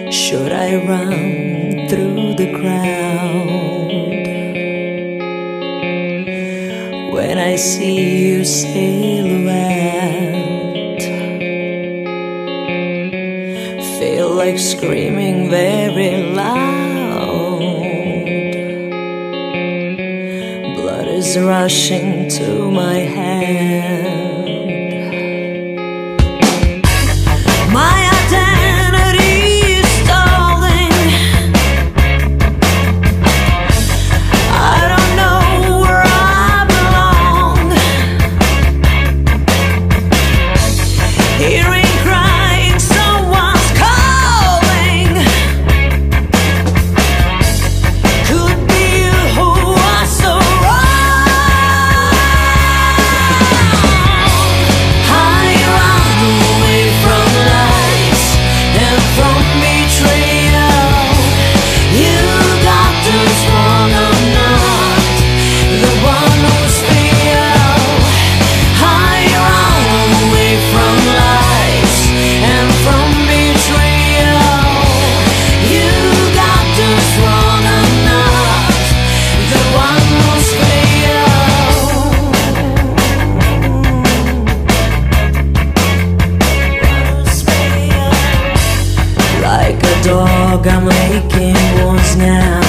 Should I run through the crowd when I see your silhouette? Feel like screaming very loud. Blood is rushing to my head. My dog, I'm making wounds now,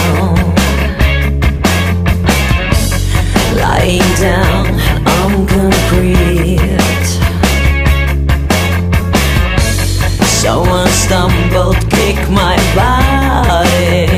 lying down on concrete. Someone stumbled, kicked my body.